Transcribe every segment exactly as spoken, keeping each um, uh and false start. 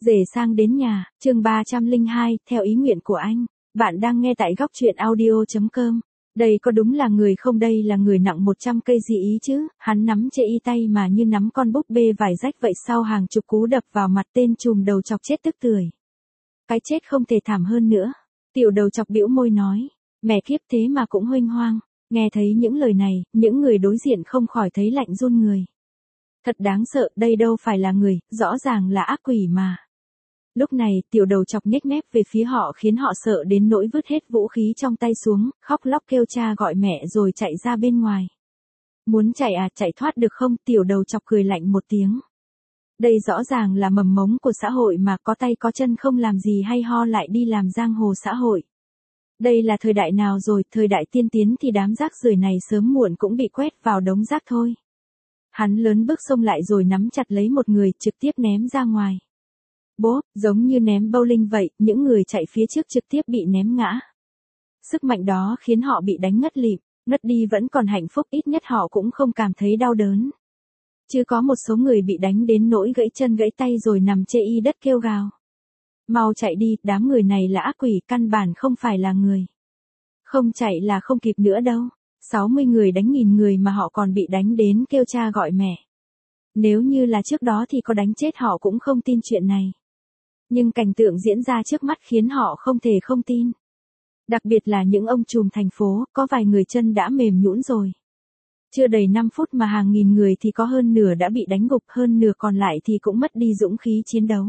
Rể sang đến nhà, chương ba trăm lẻ hai, theo ý nguyện của anh. Bạn đang nghe tại góc truyện audio chấm com. Đây có đúng là người không, đây là người nặng một trăm cây gì ý chứ, hắn nắm chê y tay mà như nắm con búp bê vải rách vậy, sau hàng chục cú đập vào mặt tên trùm đầu chọc chết tức tưởi. Cái chết không thể thảm hơn nữa. Tiểu đầu chọc bĩu môi nói, mẹ kiếp thế mà cũng huênh hoang. Nghe thấy những lời này, những người đối diện không khỏi thấy lạnh run người. Thật đáng sợ, đây đâu phải là người, rõ ràng là ác quỷ mà. Lúc này, tiểu đầu chọc nhếch mép về phía họ khiến họ sợ đến nỗi vứt hết vũ khí trong tay xuống, khóc lóc kêu cha gọi mẹ rồi chạy ra bên ngoài. Muốn chạy à, chạy thoát được không? Tiểu đầu chọc cười lạnh một tiếng. Đây rõ ràng là mầm mống của xã hội mà, có tay có chân không làm gì hay ho lại đi làm giang hồ xã hội. Đây là thời đại nào rồi, thời đại tiên tiến thì đám rác rưởi này sớm muộn cũng bị quét vào đống rác thôi. Hắn lớn bước xông lại rồi nắm chặt lấy một người, trực tiếp ném ra ngoài. Bốp, giống như ném bowling vậy, những người chạy phía trước trực tiếp bị ném ngã. Sức mạnh đó khiến họ bị đánh ngất lịm, ngất đi vẫn còn hạnh phúc, ít nhất họ cũng không cảm thấy đau đớn. Chứ có một số người bị đánh đến nỗi gãy chân gãy tay rồi nằm chê y đất kêu gào. Mau chạy đi, đám người này là ác quỷ, căn bản không phải là người. Không chạy là không kịp nữa đâu. sáu mươi người đánh nghìn người mà họ còn bị đánh đến kêu cha gọi mẹ. Nếu như là trước đó thì có đánh chết họ cũng không tin chuyện này. Nhưng cảnh tượng diễn ra trước mắt khiến họ không thể không tin. Đặc biệt là những ông trùm thành phố, có vài người chân đã mềm nhũn rồi. Chưa đầy năm phút mà hàng nghìn người thì có hơn nửa đã bị đánh gục, hơn nửa còn lại thì cũng mất đi dũng khí chiến đấu.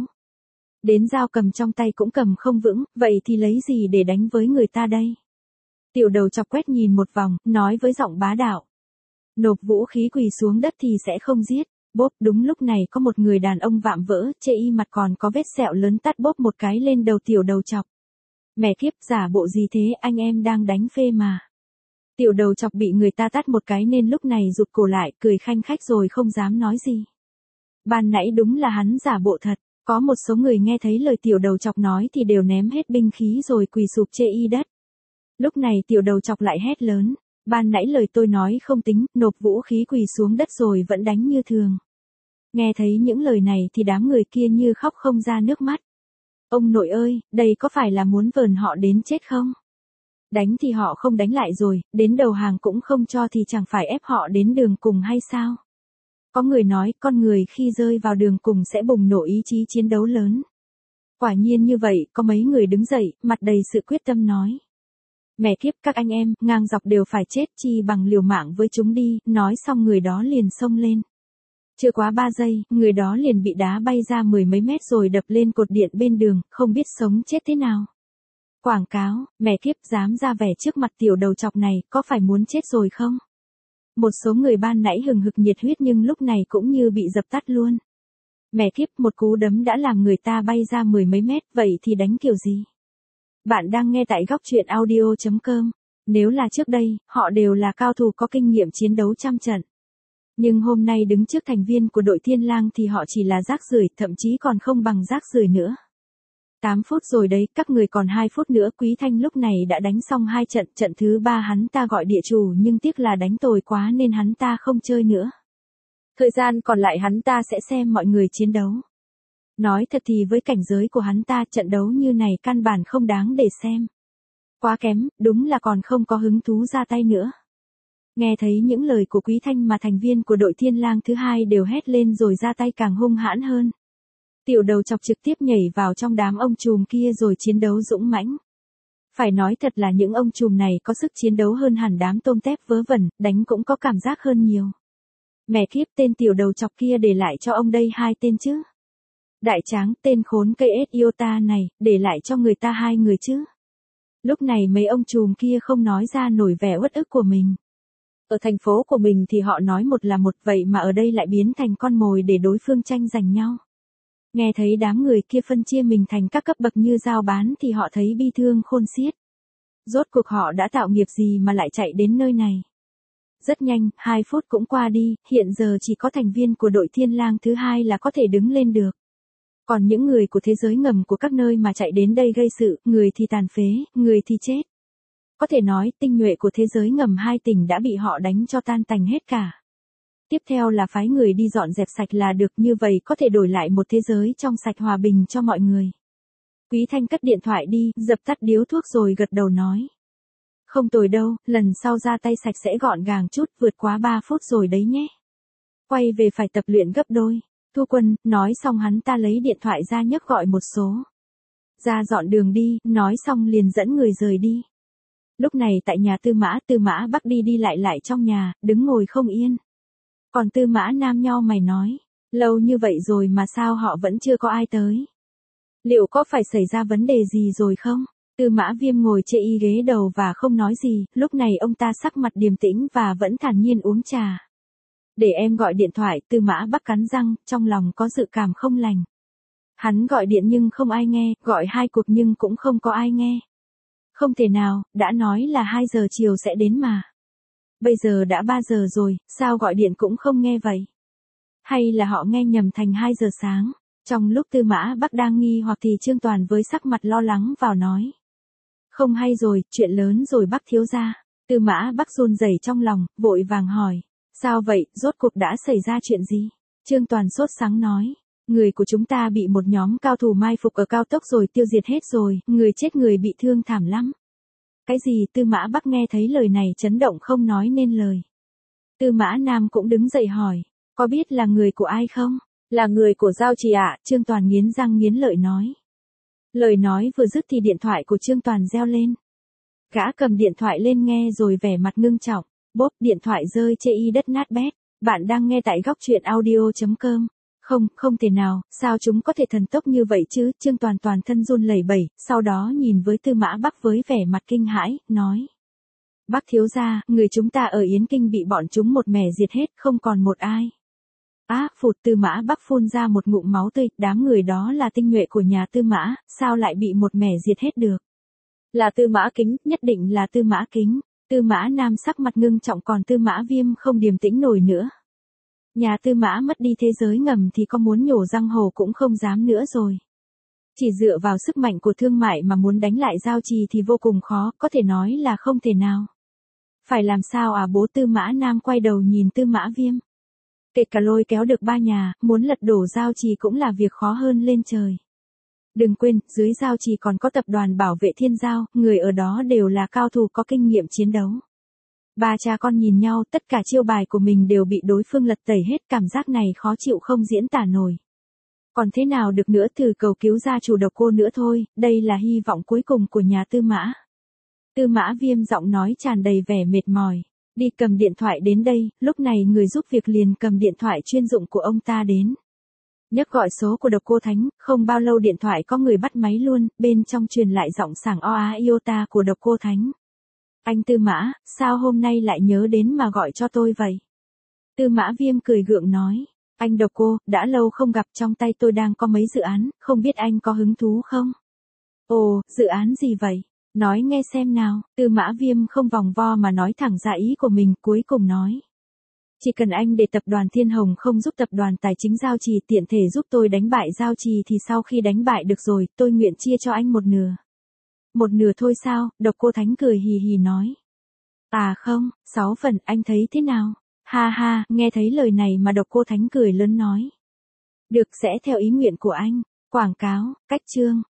Đến dao cầm trong tay cũng cầm không vững, vậy thì lấy gì để đánh với người ta đây? Tiểu đầu chọc quét nhìn một vòng, nói với giọng bá đạo. Nộp vũ khí, quỳ xuống đất thì sẽ không giết. Bốp, đúng lúc này có một người đàn ông vạm vỡ, chê y mặt còn có vết sẹo lớn, tát bốp một cái lên đầu tiểu đầu chọc. Mẹ kiếp, giả bộ gì thế, anh em đang đánh phê mà. Tiểu đầu chọc bị người ta tát một cái nên lúc này rụt cổ lại, cười khanh khách rồi không dám nói gì. Ban nãy đúng là hắn giả bộ thật. Có một số người nghe thấy lời tiểu đầu chọc nói thì đều ném hết binh khí rồi quỳ sụp chê y đất. Lúc này tiểu đầu chọc lại hét lớn. Ban nãy lời tôi nói không tính, nộp vũ khí, quỳ xuống đất rồi vẫn đánh như thường. Nghe thấy những lời này thì đám người kia như khóc không ra nước mắt. Ông nội ơi, đây có phải là muốn vờn họ đến chết không? Đánh thì họ không đánh lại rồi, đến đầu hàng cũng không cho thì chẳng phải ép họ đến đường cùng hay sao? Có người nói, con người khi rơi vào đường cùng sẽ bùng nổ ý chí chiến đấu lớn. Quả nhiên như vậy, có mấy người đứng dậy, mặt đầy sự quyết tâm nói. Mẹ kiếp, các anh em, ngang dọc đều phải chết, chi bằng liều mạng với chúng đi, nói xong người đó liền xông lên. Chưa quá ba giây, người đó liền bị đá bay ra mười mấy mét rồi đập lên cột điện bên đường, không biết sống chết thế nào. Quảng cáo, mẹ kiếp, dám ra vẻ trước mặt tiểu đầu chọc này, có phải muốn chết rồi không? Một số người ban nãy hừng hực nhiệt huyết nhưng lúc này cũng như bị dập tắt luôn. Mẹ kiếp, một cú đấm đã làm người ta bay ra mười mấy mét, vậy thì đánh kiểu gì? Bạn đang nghe tại góc truyện audio chấm com. Nếu là trước đây, họ đều là cao thủ có kinh nghiệm chiến đấu trăm trận. Nhưng hôm nay đứng trước thành viên của đội Thiên Lang thì họ chỉ là rác rưởi, thậm chí còn không bằng rác rưởi nữa. tám phút rồi đấy, các người còn hai phút nữa. Quý Thanh lúc này đã đánh xong hai trận, trận thứ ba hắn ta gọi địa chủ nhưng tiếc là đánh tồi quá nên hắn ta không chơi nữa. Thời gian còn lại hắn ta sẽ xem mọi người chiến đấu. Nói thật thì với cảnh giới của hắn ta, trận đấu như này căn bản không đáng để xem. Quá kém, đúng là còn không có hứng thú ra tay nữa. Nghe thấy những lời của Quý Thanh mà thành viên của đội Thiên Lang thứ hai đều hét lên rồi ra tay càng hung hãn hơn. Tiểu đầu chọc trực tiếp nhảy vào trong đám ông trùm kia rồi chiến đấu dũng mãnh. Phải nói thật là những ông trùm này có sức chiến đấu hơn hẳn đám tôm tép vớ vẩn, đánh cũng có cảm giác hơn nhiều. Mẹ kiếp, tên tiểu đầu chọc kia để lại cho ông đây hai tên chứ. Đại tráng, tên khốn cây ết iota này, để lại cho người ta hai người chứ. Lúc này mấy ông trùm kia không nói ra nổi vẻ uất ức của mình. Ở thành phố của mình thì họ nói một là một, vậy mà ở đây lại biến thành con mồi để đối phương tranh giành nhau. Nghe thấy đám người kia phân chia mình thành các cấp bậc như giao bán thì họ thấy bi thương khôn xiết. Rốt cuộc họ đã tạo nghiệp gì mà lại chạy đến nơi này. Rất nhanh, hai phút cũng qua đi, hiện giờ chỉ có thành viên của đội Thiên Lang thứ hai là có thể đứng lên được. Còn những người của thế giới ngầm của các nơi mà chạy đến đây gây sự, người thì tàn phế, người thì chết. Có thể nói, tinh nhuệ của thế giới ngầm hai tỉnh đã bị họ đánh cho tan tành hết cả. Tiếp theo là phái người đi dọn dẹp sạch là được, như vậy có thể đổi lại một thế giới trong sạch hòa bình cho mọi người. Quý Thanh cất điện thoại đi, dập tắt điếu thuốc rồi gật đầu nói. Không tồi đâu, lần sau ra tay sạch sẽ gọn gàng chút, vượt quá ba phút rồi đấy nhé. Quay về phải tập luyện gấp đôi. Thu Quân, nói xong hắn ta lấy điện thoại ra nhấc gọi một số. Ra dọn đường đi, nói xong liền dẫn người rời đi. Lúc này tại nhà Tư Mã, Tư Mã Bắc đi đi lại lại trong nhà, đứng ngồi không yên. Còn Tư Mã Nam nhau mày nói, lâu như vậy rồi mà sao họ vẫn chưa có ai tới? Liệu có phải xảy ra vấn đề gì rồi không? Tư Mã Viêm ngồi chê y ghế đầu và không nói gì, lúc này ông ta sắc mặt điềm tĩnh và vẫn thản nhiên uống trà. Để em gọi điện thoại, Tư Mã Bắc cắn răng, trong lòng có dự cảm không lành. Hắn gọi điện nhưng không ai nghe, gọi hai cuộc nhưng cũng không có ai nghe. Không thể nào, đã nói là hai giờ chiều sẽ đến mà. Bây giờ đã ba giờ rồi, sao gọi điện cũng không nghe vậy? Hay là họ nghe nhầm thành hai giờ sáng? Trong lúc Tư Mã Bắc đang nghi hoặc thì Trương Toàn với sắc mặt lo lắng vào nói. Không hay rồi, chuyện lớn rồi Bắc thiếu gia. Tư Mã Bắc run rẩy trong lòng, vội vàng hỏi. Sao vậy, rốt cuộc đã xảy ra chuyện gì? Trương Toàn sốt sắng nói. Người của chúng ta bị một nhóm cao thủ mai phục ở cao tốc rồi tiêu diệt hết rồi, người chết người bị thương thảm lắm. Cái gì? Tư Mã Bắc nghe thấy lời này chấn động không nói nên lời. Tư Mã Nam cũng đứng dậy hỏi. Có biết là người của ai không? Là người của Giao Trì ạ, Trương Toàn nghiến răng nghiến lợi nói. Lời nói vừa dứt thì điện thoại của Trương Toàn reo lên. Gã cầm điện thoại lên nghe rồi vẻ mặt ngưng trọng, bốp điện thoại rơi chê y đất nát bét. Bạn đang nghe tại góc truyện audio chấm com. Không, không thể nào, sao chúng có thể thần tốc như vậy chứ? Trương Toàn toàn thân run lẩy bẩy, sau đó nhìn với Tư Mã Bắc với vẻ mặt kinh hãi, nói. Bắc thiếu gia, người chúng ta ở Yến Kinh bị bọn chúng một mẻ diệt hết, không còn một ai. Á, phụt, Tư Mã Bắc phun ra một ngụm máu tươi, đám người đó là tinh nhuệ của nhà Tư Mã, sao lại bị một mẻ diệt hết được? Là Tư Mã Kính, nhất định là Tư Mã Kính. Tư Mã Nam sắc mặt ngưng trọng, còn Tư Mã Viêm không điềm tĩnh nổi nữa. Nhà Tư Mã mất đi thế giới ngầm thì có muốn nhổ răng hổ cũng không dám nữa rồi. Chỉ dựa vào sức mạnh của thương mại mà muốn đánh lại Giao Trì thì vô cùng khó, có thể nói là không thể nào. Phải làm sao à? Bố Tư Mã Nam quay đầu nhìn Tư Mã Viêm. Kể cả lôi kéo được ba nhà, muốn lật đổ Giao Trì cũng là việc khó hơn lên trời. Đừng quên, dưới Giao Trì còn có tập đoàn Bảo Vệ Thiên Giao, người ở đó đều là cao thủ có kinh nghiệm chiến đấu. Ba cha con nhìn nhau, tất cả chiêu bài của mình đều bị đối phương lật tẩy hết, cảm giác này khó chịu không diễn tả nổi. Còn thế nào được nữa, thử cầu cứu gia chủ Độc Cô nữa thôi, đây là hy vọng cuối cùng của nhà Tư Mã. Tư Mã Viêm giọng nói tràn đầy vẻ mệt mỏi. Đi cầm điện thoại đến đây, lúc này người giúp việc liền cầm điện thoại chuyên dụng của ông ta đến. Nhấc gọi số của Độc Cô Thánh, không bao lâu điện thoại có người bắt máy luôn, bên trong truyền lại giọng sảng o á iota của Độc Cô Thánh. Anh Tư Mã, sao hôm nay lại nhớ đến mà gọi cho tôi vậy? Tư Mã Viêm cười gượng nói. Anh Độc Cô, đã lâu không gặp, trong tay tôi đang có mấy dự án, không biết anh có hứng thú không? Ồ, dự án gì vậy? Nói nghe xem nào. Tư Mã Viêm không vòng vo mà nói thẳng ra ý của mình, cuối cùng nói. Chỉ cần anh để tập đoàn Thiên Hồng không giúp tập đoàn tài chính Giao Trì, tiện thể giúp tôi đánh bại Giao Trì, thì sau khi đánh bại được rồi, tôi nguyện chia cho anh một nửa. Một nửa thôi sao? Độc Cô Thánh cười hì hì nói. À không, sáu phần, anh thấy thế nào? Ha ha, nghe thấy lời này mà Độc Cô Thánh cười lớn nói. Được, sẽ theo ý nguyện của anh. Quảng cáo, cách chương.